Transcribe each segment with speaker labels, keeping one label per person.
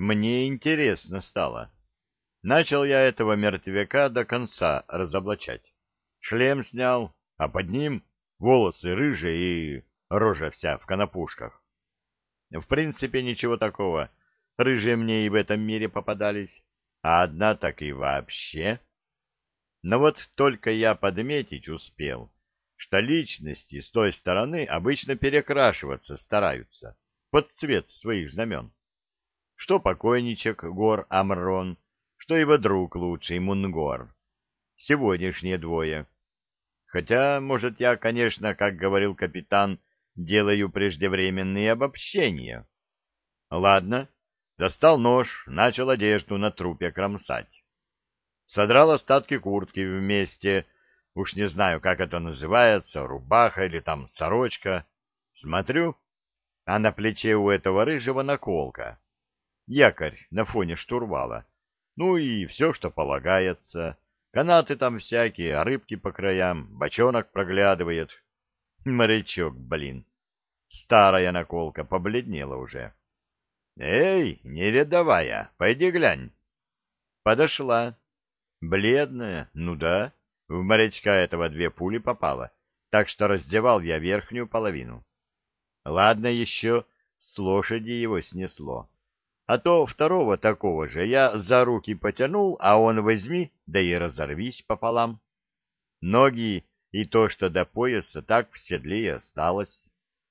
Speaker 1: мне интересно стало. Начал я этого мертвяка до конца разоблачать. Шлем снял, а под ним волосы рыжие и рожа вся в конопушках. В принципе, ничего такого. Рыжие мне и в этом мире попадались, а одна так и вообще. Но вот только я подметить успел, что личности с той стороны обычно перекрашиваться стараются под цвет своих знамен. Что покойничек Гор Амрон, что его друг лучший Мунгор. Сегодняшние двое. Хотя, может, я, конечно, как говорил капитан, делаю преждевременные обобщения. Ладно, достал нож, начал одежду на трупе кромсать. Содрал остатки куртки вместе, уж не знаю, как это называется, рубаха или там сорочка. Смотрю, а на плече у этого рыжего наколка. Якорь на фоне штурвала. Ну и все, что полагается. Канаты там всякие, а рыбки по краям, бочонок проглядывает. Морячок, блин. Старая наколка, побледнела уже. «Эй, не рядовая, пойди глянь». Подошла. Бледная, ну да. В морячка этого 2 пули попало, так что раздевал я верхнюю половину. Ладно еще, с лошади его снесло. А то второго такого же я за руки потянул, а он возьми, да и разорвись пополам. Ноги и то, что до пояса, так в седле и осталось.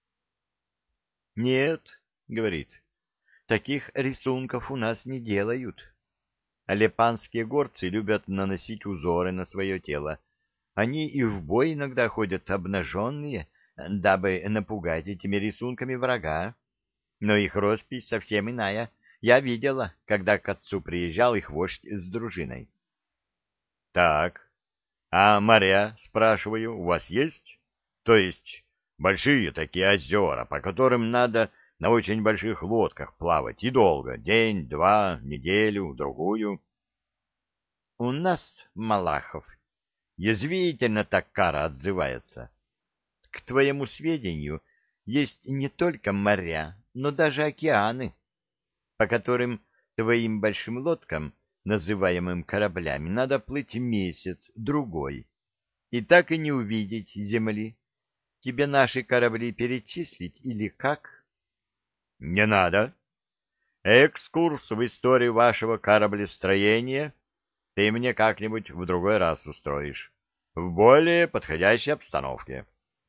Speaker 1: «Нет», — говорит, — «таких рисунков у нас не делают. Алепанские горцы любят наносить узоры на свое тело. Они и в бой иногда ходят обнаженные, дабы напугать этими рисунками врага. Но их роспись совсем иная. Я видела, когда к отцу приезжал их вождь с дружиной». «Так, а моря, спрашиваю, у вас есть? То есть большие такие озера, по которым надо на очень больших лодках плавать и долго, день, два, неделю, другую?» «У нас, Малахов, язвительно так Кара отзывается. К твоему сведению, есть не только моря, но даже океаны, по которым твоим большим лодкам, называемым кораблями, надо плыть месяц, другой, и так и не увидеть земли. Тебе наши корабли перечислить или как?» «Не надо. Экскурс в историю вашего кораблестроения ты мне как-нибудь в другой раз устроишь, в более подходящей обстановке.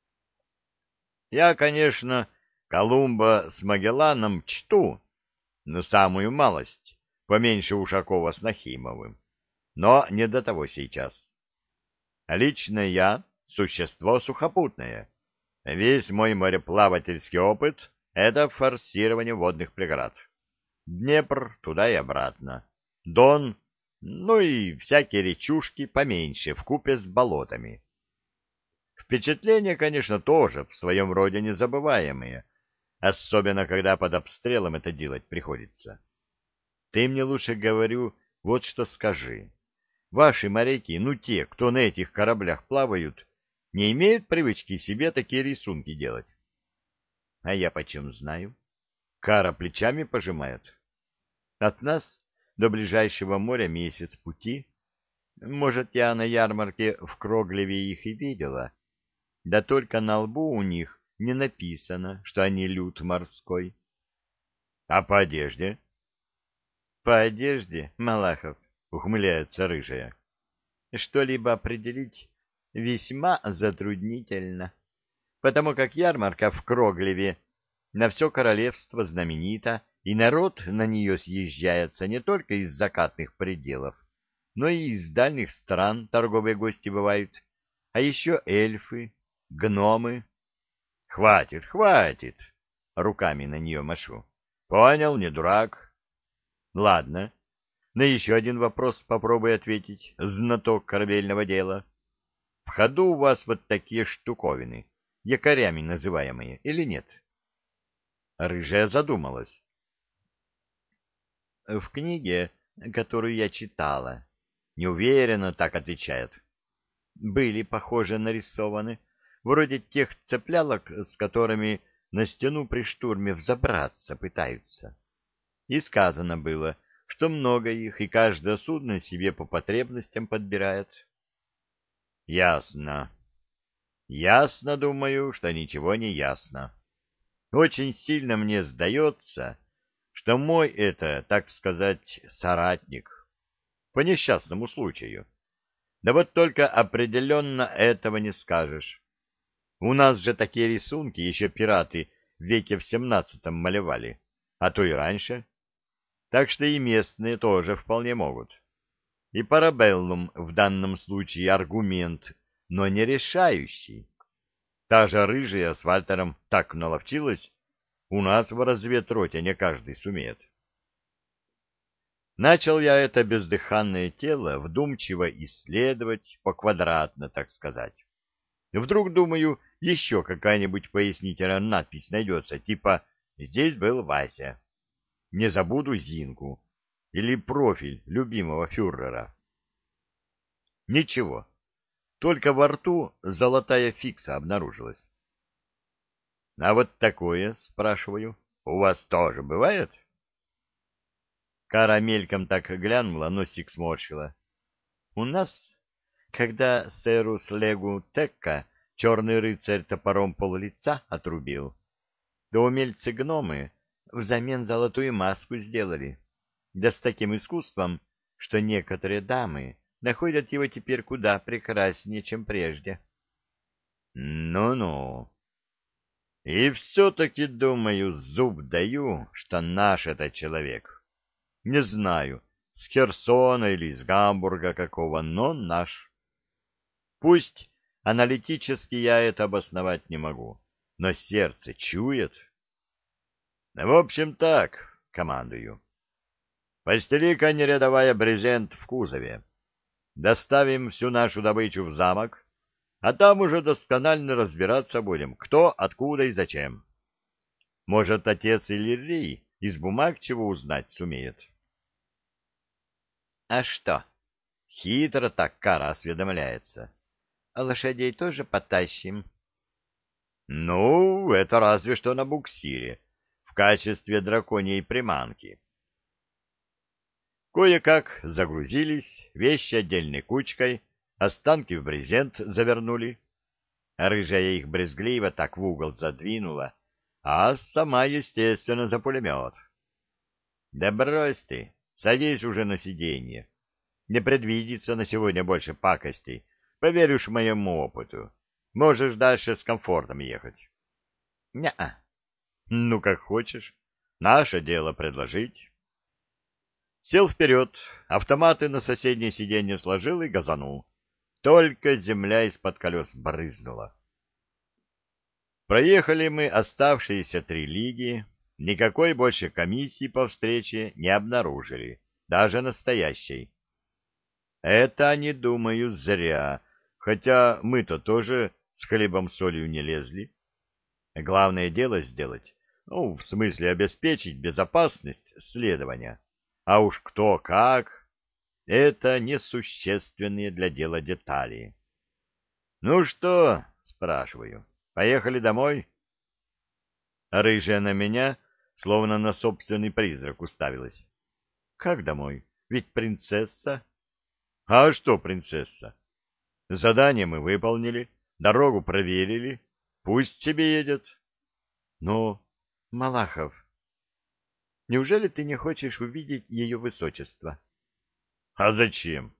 Speaker 1: Я, конечно, Колумба с Магелланом чту, но самую малость, поменьше Ушакова с Нахимовым, но не до того сейчас. Лично я — существо сухопутное. Весь мой мореплавательский опыт — это форсирование водных преград. Днепр туда и обратно. Дон, ну и всякие речушки поменьше, вкупе с болотами. Впечатления, конечно, тоже в своем роде незабываемые, особенно когда под обстрелом это делать приходится. Ты мне лучше, говорю, вот что скажи. Ваши моряки, ну те, кто на этих кораблях плавают, не имеют привычки себе такие рисунки делать? А я почем знаю? Кара плечами пожимает. От нас до ближайшего моря месяц пути. Может, я на ярмарке в Кроглеве их и видела. Да только на лбу у них не написано, что они люд морской. А по одежде? По одежде, Малахов, ухмыляется рыжая, что-либо определить весьма затруднительно, потому как ярмарка в Кроглеве на все королевство знаменита, и народ на нее съезжается не только из закатных пределов, но и из дальних стран торговые гости бывают, а еще эльфы, гномы. Хватит, хватит, руками на нее машу. Понял, не дурак. Ладно, на еще один вопрос попробуй ответить, знаток корабельного дела. В ходу у вас вот такие штуковины, якорями называемые, или нет? Рыжая задумалась. В книге, которую я читала, неуверенно так отвечает. Были, похоже, нарисованы, вроде тех цеплялок, с которыми на стену при штурме взобраться пытаются. И сказано было, что много их, и каждое судно себе по потребностям подбирает. Ясно. Ясно, думаю, что ничего не ясно. Очень сильно мне сдается, что мой это, так сказать, соратник, по несчастному случаю. Да вот только определенно этого не скажешь. У нас же такие рисунки еще пираты в веке в 17-м малевали, а то и раньше. Так что и местные тоже вполне могут. И парабеллум в данном случае аргумент, но не решающий. Та же рыжая с Вальтером так наловчилась, у нас в разведроте не каждый сумеет. Начал я это бездыханное тело вдумчиво исследовать, поквадратно, так сказать. Вдруг, думаю, еще какая-нибудь пояснительная надпись найдется, типа «Здесь был Вася». Не забуду Зинку. Или профиль любимого фюрера. Ничего. Только во рту золотая фикса обнаружилась. А вот такое, спрашиваю, у вас тоже бывает? Кара мельком так глянула, носик сморщила. У нас, когда сэру Слегу Текка черный рыцарь топором пол-лица отрубил, да умельцы-гномы взамен золотую маску сделали. Да с таким искусством, что некоторые дамы находят его теперь куда прекраснее, чем прежде. Ну-ну. И все-таки, думаю, зуб даю, что наш это человек. Не знаю, с Херсона или из Гамбурга какого, но наш. Пусть аналитически я это обосновать не могу, но сердце чует. В общем так, командую. Постели-ка нерядовая брезент в кузове. Доставим всю нашу добычу в замок, а там уже досконально разбираться будем, кто, откуда и зачем. Может, отец Иллирий из бумаг чего узнать сумеет. А что? Хитро так Кара осведомляется. А лошадей тоже потащим? Ну, это разве что на буксире, в качестве драконьей приманки. Кое-как загрузились, вещи отдельной кучкой, останки в брезент завернули. Рыжая их брезгливо так в угол задвинула, а сама, естественно, за пулемет. Да брось ты, садись уже на сиденье. Не предвидится на сегодня больше пакостей, поверь уж моему опыту. Можешь дальше с комфортом ехать. Не-а. Ну, как хочешь. Наше дело предложить. Сел вперед, автоматы на соседнее сиденье сложил и газанул. Только земля из-под колес брызнула. Проехали мы оставшиеся 3 лиги, никакой больше комиссии по встрече не обнаружили, даже настоящей. Это, они, думаю, зря, хотя мы-то тоже с хлебом-солью не лезли. Главное дело сделать, ну, в смысле обеспечить безопасность следования. А уж кто как, это несущественные для дела детали. Ну что, спрашиваю, поехали домой? Рыжая на меня, словно на собственный призрак, уставилась. Как домой? Ведь принцесса. А что принцесса? Задание мы выполнили, дорогу проверили, пусть себе едет. Но, Малахов, неужели ты не хочешь увидеть ее высочество? А зачем?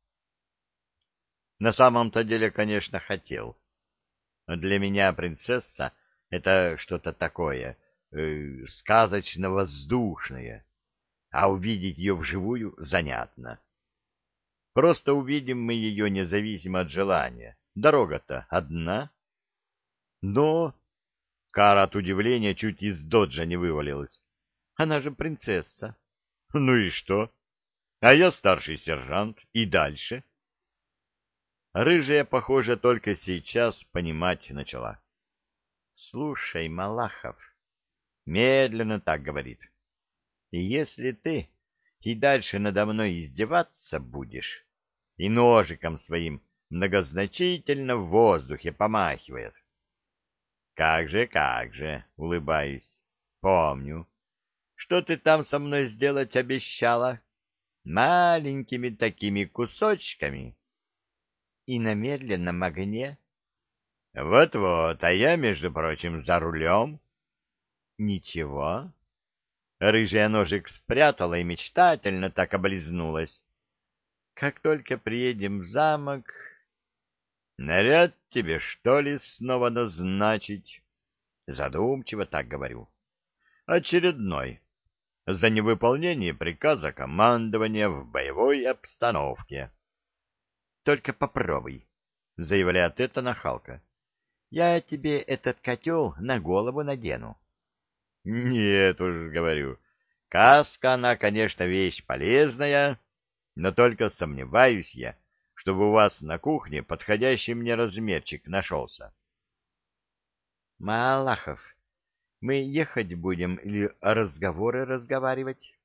Speaker 1: На самом-то деле, конечно, хотел. Но для меня принцесса — это что-то такое, сказочно-воздушное, а увидеть ее вживую занятно. Просто увидим мы ее независимо от желания. Дорога-то одна. Но... Кара от удивления чуть из доджа не вывалилась. Она же принцесса. Ну и что? А я старший сержант. И дальше? Рыжая, похоже, только сейчас понимать начала. Слушай, Малахов, медленно так говорит. Если ты и дальше надо мной издеваться будешь, и ножиком своим многозначительно в воздухе помахивает. Как же, улыбаюсь. Помню. Что ты там со мной сделать обещала? Маленькими такими кусочками. И на медленном огне. Вот-вот, а я, между прочим, за рулем. Ничего. Рыжая ножик спрятала и мечтательно так облизнулась. Как только приедем в замок... Наряд тебе, что ли, снова назначить? Задумчиво так говорю. Очередной. За невыполнение приказа командования в боевой обстановке. Только попробуй, заявляет эта нахалка. Я тебе этот котел на голову надену. Нет уж, говорю, каска, она, конечно, вещь полезная, но только сомневаюсь я, чтобы у вас на кухне подходящий мне размерчик нашелся. Малахов, мы ехать будем или разговоры разговаривать?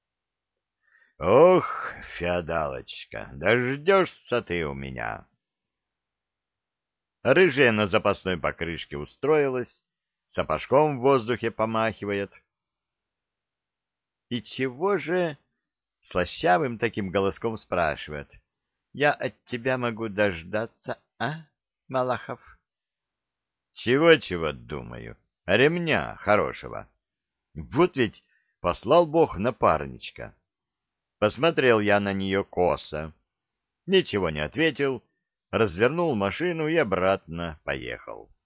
Speaker 1: Ох, феодалочка, дождешься ты у меня. Рыжая на запасной покрышке устроилась, сапожком в воздухе помахивает. И чего же, слащавым таким голоском спрашивает, я от тебя могу дождаться, а, Малахов? Чего-чего думаю, ремня хорошего. Вот ведь послал Бог напарничка. Посмотрел я на нее косо, ничего не ответил, развернул машину и обратно поехал.